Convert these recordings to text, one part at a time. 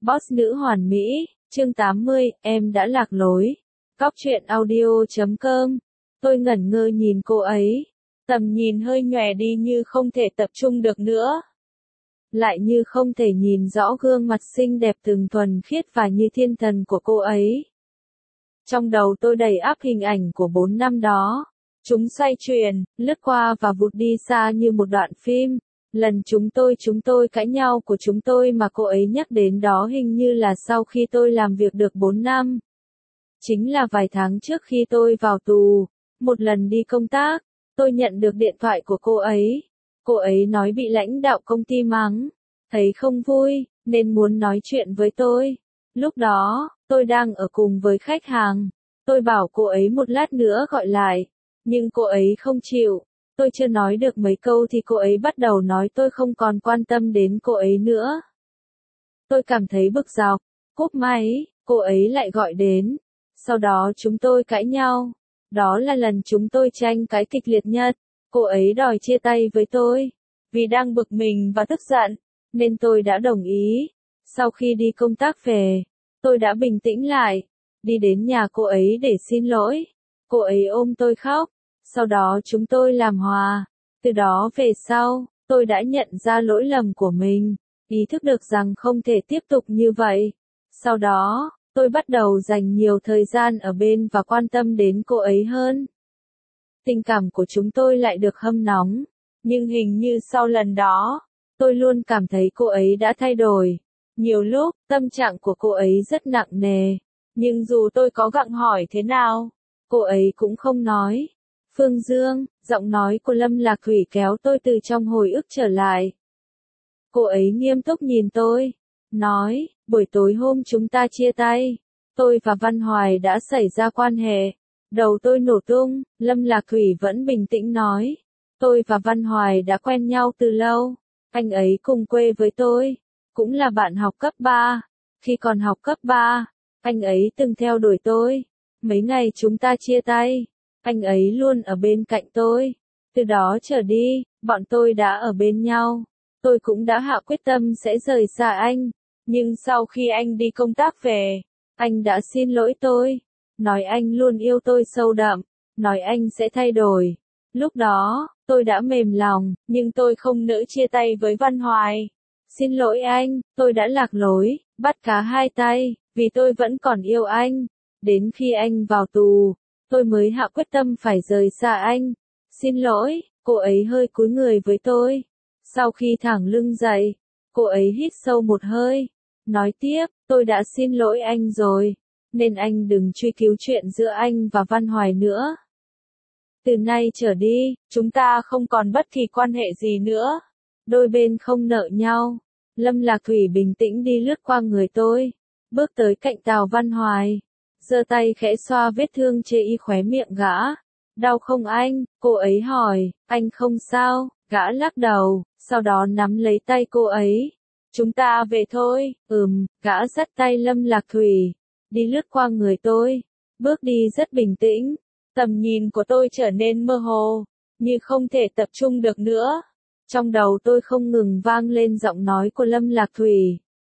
Boss nữ hoàn mỹ, chương 80, em đã lạc lối. Cóc truyện audio.com. Tôi ngẩn ngơ nhìn cô ấy. Tầm nhìn hơi nhòe đi như không thể tập trung được nữa. Lại như không thể nhìn rõ gương mặt xinh đẹp từng thuần khiết và như thiên thần của cô ấy. Trong đầu tôi đầy ắp hình ảnh của 4 năm đó. Chúng xoay chuyển, lướt qua và vụt đi xa như một đoạn phim. Lần chúng tôi cãi nhau của chúng tôi mà cô ấy nhắc đến đó hình như là sau khi tôi làm việc được 4 năm. Chính là vài tháng trước khi tôi vào tù. Một lần đi công tác, tôi nhận được điện thoại của cô ấy. Cô ấy nói bị lãnh đạo công ty mắng, thấy không vui, nên muốn nói chuyện với tôi. Lúc đó, tôi đang ở cùng với khách hàng. Tôi bảo cô ấy một lát nữa gọi lại, nhưng cô ấy không chịu. Tôi chưa nói được mấy câu thì cô ấy bắt đầu nói tôi không còn quan tâm đến cô ấy nữa. Tôi cảm thấy bực dọc, cúp máy, cô ấy lại gọi đến. Sau đó chúng tôi cãi nhau. Đó là lần chúng tôi tranh cãi kịch liệt nhất. Cô ấy đòi chia tay với tôi. Vì đang bực mình và tức giận, nên tôi đã đồng ý. Sau khi đi công tác về, tôi đã bình tĩnh lại. Đi đến nhà cô ấy để xin lỗi. Cô ấy ôm tôi khóc. Sau đó chúng tôi làm hòa. Từ đó về sau, tôi đã nhận ra lỗi lầm của mình. Ý thức được rằng không thể tiếp tục như vậy. Sau đó, tôi bắt đầu dành nhiều thời gian ở bên và quan tâm đến cô ấy hơn. Tình cảm của chúng tôi lại được hâm nóng. Nhưng hình như sau lần đó, tôi luôn cảm thấy cô ấy đã thay đổi. Nhiều lúc, tâm trạng của cô ấy rất nặng nề. Nhưng dù tôi có gặng hỏi thế nào, cô ấy cũng không nói. Phương Dương, giọng nói của Lâm Lạc Thủy kéo tôi từ trong hồi ức trở lại. Cô ấy nghiêm túc nhìn tôi, nói, buổi tối hôm chúng ta chia tay, tôi và Văn Hoài đã xảy ra quan hệ. Đầu tôi nổ tung, Lâm Lạc Thủy vẫn bình tĩnh nói, tôi và Văn Hoài đã quen nhau từ lâu, anh ấy cùng quê với tôi, cũng là bạn học cấp 3. Khi còn học cấp 3, anh ấy từng theo đuổi tôi. Mấy ngày chúng ta chia tay, anh ấy luôn ở bên cạnh tôi. Từ đó trở đi, bọn tôi đã ở bên nhau. Tôi cũng đã hạ quyết tâm sẽ rời xa anh. Nhưng sau khi anh đi công tác về, anh đã xin lỗi tôi. Nói anh luôn yêu tôi sâu đậm. Nói anh sẽ thay đổi. Lúc đó, tôi đã mềm lòng, nhưng tôi không nỡ chia tay với Văn Hoài. Xin lỗi anh, tôi đã lạc lối, bắt cá hai tay, vì tôi vẫn còn yêu anh. Đến khi anh vào tù, tôi mới hạ quyết tâm phải rời xa anh. Xin lỗi, cô ấy hơi cúi người với tôi. Sau khi thẳng lưng dậy, cô ấy hít sâu một hơi. Nói tiếp, tôi đã xin lỗi anh rồi, nên anh đừng truy cứu chuyện giữa anh và Văn Hoài nữa. Từ nay trở đi, chúng ta không còn bất kỳ quan hệ gì nữa. Đôi bên không nợ nhau. Lâm Lạc Thủy bình tĩnh đi lướt qua người tôi, bước tới cạnh Tào Văn Hoài, giơ tay khẽ xoa vết thương chê y khóe miệng gã. Đau không anh? Cô ấy hỏi. Anh không sao, gã lắc đầu, sau đó nắm lấy tay cô ấy. Chúng ta về thôi. Gã dắt tay Lâm Lạc Thủy, đi lướt qua người tôi, bước đi rất bình tĩnh. Tầm nhìn của tôi trở nên mơ hồ, như không thể tập trung được nữa. Trong đầu tôi không ngừng vang lên giọng nói của Lâm Lạc Thủy.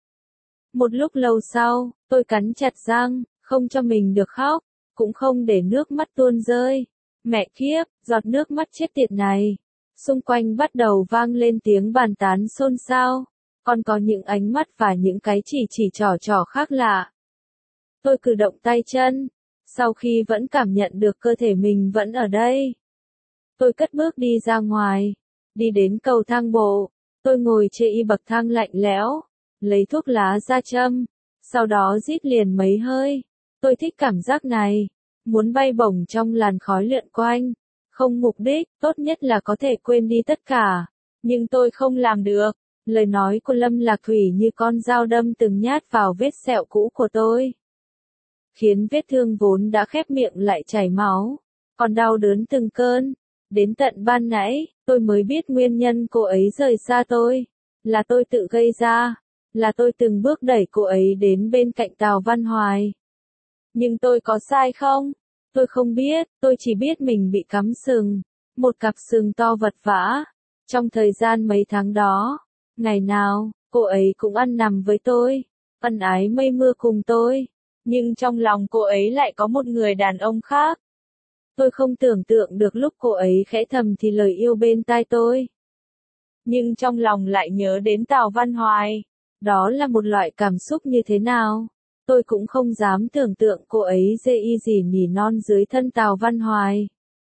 Một lúc lâu sau, tôi cắn chặt răng, không cho mình được khóc, cũng không để nước mắt tuôn rơi. Mẹ kiếp, giọt nước mắt chết tiệt này. Xung quanh bắt đầu vang lên tiếng bàn tán xôn xao, còn có những ánh mắt và những cái chỉ trỏ khác lạ. Tôi cử động tay chân, sau khi vẫn cảm nhận được cơ thể mình vẫn ở đây. Tôi cất bước đi ra ngoài, đi đến cầu thang bộ, tôi ngồi trên bậc thang lạnh lẽo, lấy thuốc lá ra châm, sau đó rít liền mấy hơi. Tôi thích cảm giác này, muốn bay bổng trong làn khói lượn quanh, không mục đích, tốt nhất là có thể quên đi tất cả, nhưng tôi không làm được. Lời nói của Lâm Lạc Thủy như con dao đâm từng nhát vào vết sẹo cũ của tôi, khiến vết thương vốn đã khép miệng lại chảy máu, còn đau đớn từng cơn. Đến tận ban nãy, tôi mới biết nguyên nhân cô ấy rời xa tôi, là tôi tự gây ra, là tôi từng bước đẩy cô ấy đến bên cạnh Tào Văn Hoài. Nhưng tôi có sai không? Tôi không biết, tôi chỉ biết mình bị cắm sừng, một cặp sừng to vật vã. Trong thời gian mấy tháng đó, ngày nào, cô ấy cũng ăn nằm với tôi. ân ái mây mưa cùng tôi. Nhưng trong lòng cô ấy lại có một người đàn ông khác. Tôi không tưởng tượng được lúc cô ấy khẽ thầm thì lời yêu bên tai tôi. Nhưng trong lòng lại nhớ đến Tào Văn Hoài. Đó là một loại cảm xúc như thế nào? Tôi cũng không dám tưởng tượng cô ấy dê y gì nỉ non dưới thân Tào Văn Hoài.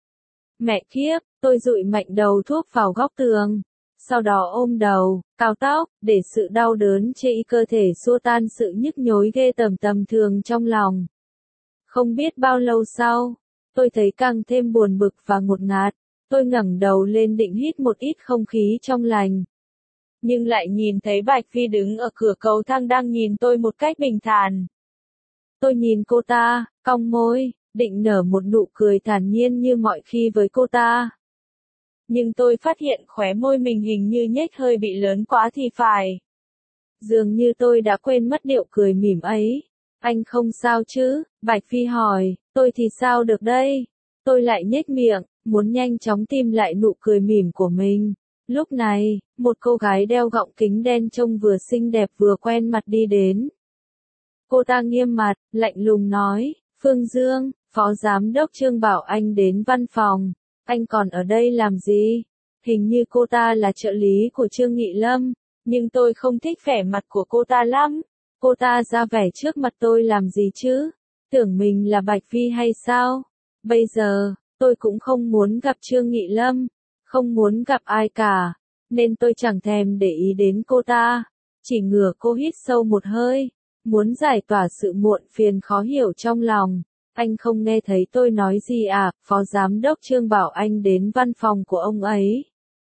Mẹ kiếp, tôi dụi mạnh đầu thuốc vào góc tường. Sau đó ôm đầu, cào tóc, để sự đau đớn trên cơ thể xua tan sự nhức nhối ghê tầm thường trong lòng. Không biết bao lâu sau, tôi thấy càng thêm buồn bực và ngột ngạt. Tôi ngẩng đầu lên định hít một ít không khí trong lành. Nhưng lại nhìn thấy Bạch Phi đứng ở cửa cầu thang đang nhìn tôi một cách bình thản. Tôi nhìn cô ta, cong môi, định nở một nụ cười thản nhiên như mọi khi với cô ta. Nhưng tôi phát hiện khóe môi mình hình như nhếch hơi bị lớn quá thì phải. Dường như tôi đã quên mất điệu cười mỉm ấy. Anh không sao chứ? Bạch Phi hỏi, tôi thì sao được đây? Tôi lại nhếch miệng, muốn nhanh chóng tìm lại nụ cười mỉm của mình. Lúc này, một cô gái đeo gọng kính đen trông vừa xinh đẹp vừa quen mặt đi đến. Cô ta nghiêm mặt, lạnh lùng nói, Phương Dương, Phó Giám đốc Trương bảo anh đến văn phòng. Anh còn ở đây làm gì? Hình như cô ta là trợ lý của Trương Nghị Lâm, nhưng tôi không thích vẻ mặt của cô ta lắm. Cô ta ra vẻ trước mặt tôi làm gì chứ? Tưởng mình là Bạch Phi hay sao? Bây giờ, tôi cũng không muốn gặp Trương Nghị Lâm, không muốn gặp ai cả, nên tôi chẳng thèm để ý đến cô ta. Chỉ ngửa cô hít sâu một hơi, muốn giải tỏa sự muộn phiền khó hiểu trong lòng. Anh không nghe thấy tôi nói gì à? Phó Giám đốc Trương bảo anh đến văn phòng của ông ấy.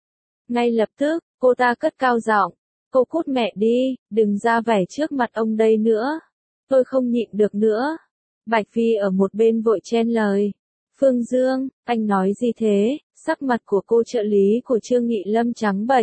Ngay lập tức, cô ta cất cao giọng, cô cút mẹ đi, đừng ra vẻ trước mặt ông đây nữa. Tôi không nhịn được nữa. Bạch Phi ở một bên vội chen lời. Phương Dương, anh nói gì thế? Sắc mặt của cô trợ lý của Trương Nghị Lâm trắng bệch.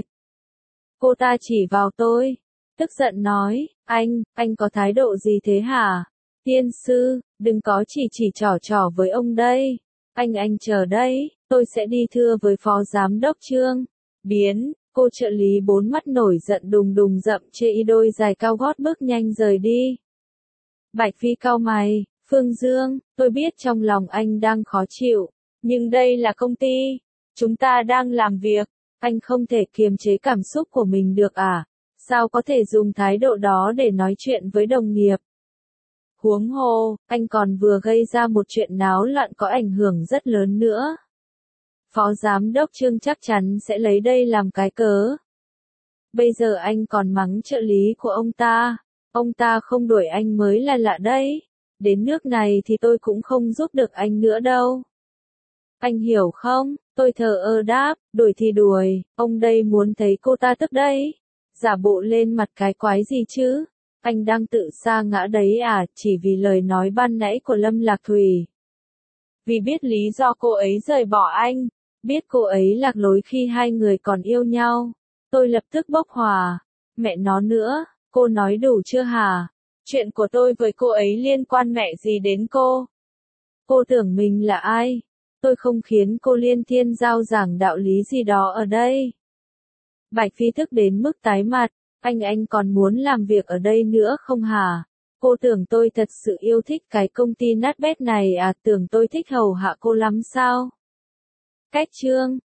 Cô ta chỉ vào tôi, tức giận nói, anh có thái độ gì thế hả? Tiên sư, đừng có chỉ trỏ với ông đây. Anh chờ đây, tôi sẽ đi thưa với Phó Giám đốc Trương. Biến, cô trợ lý bốn mắt nổi giận đùng đùng dậm chê y đôi giày cao gót bước nhanh rời đi. Bạch Phi cau mày, Phương Dương, tôi biết trong lòng anh đang khó chịu, nhưng đây là công ty, chúng ta đang làm việc, anh không thể kiềm chế cảm xúc của mình được à? Sao có thể dùng thái độ đó để nói chuyện với đồng nghiệp? Huống hồ, anh còn vừa gây ra một chuyện náo loạn có ảnh hưởng rất lớn nữa. Phó Giám đốc Trương chắc chắn sẽ lấy đây làm cái cớ. Bây giờ anh còn mắng trợ lý của ông ta không đuổi anh mới là lạ đấy. Đến nước này thì tôi cũng không giúp được anh nữa đâu. Anh hiểu không? Tôi thờ ơ đáp, đuổi thì đuổi, ông đây muốn thấy cô ta tức đấy. Giả bộ lên mặt cái quái gì chứ? Anh đang tự sa ngã đấy à, chỉ vì lời nói ban nãy của Lâm Lạc Thùy. Vì biết lý do cô ấy rời bỏ anh, biết cô ấy lạc lối khi hai người còn yêu nhau. Tôi lập tức bốc hỏa. Mẹ nó nữa, cô nói đủ chưa hả? Chuyện của tôi với cô ấy liên quan mẹ gì đến cô? Cô tưởng mình là ai? Tôi không khiến cô liên thiên giao giảng đạo lý gì đó ở đây. Bạch Phi tức đến mức tái mặt, anh còn muốn làm việc ở đây nữa không hả? Cô tưởng tôi thật sự yêu thích cái công ty nát bét này à, tưởng tôi thích hầu hạ cô lắm sao? Cách chương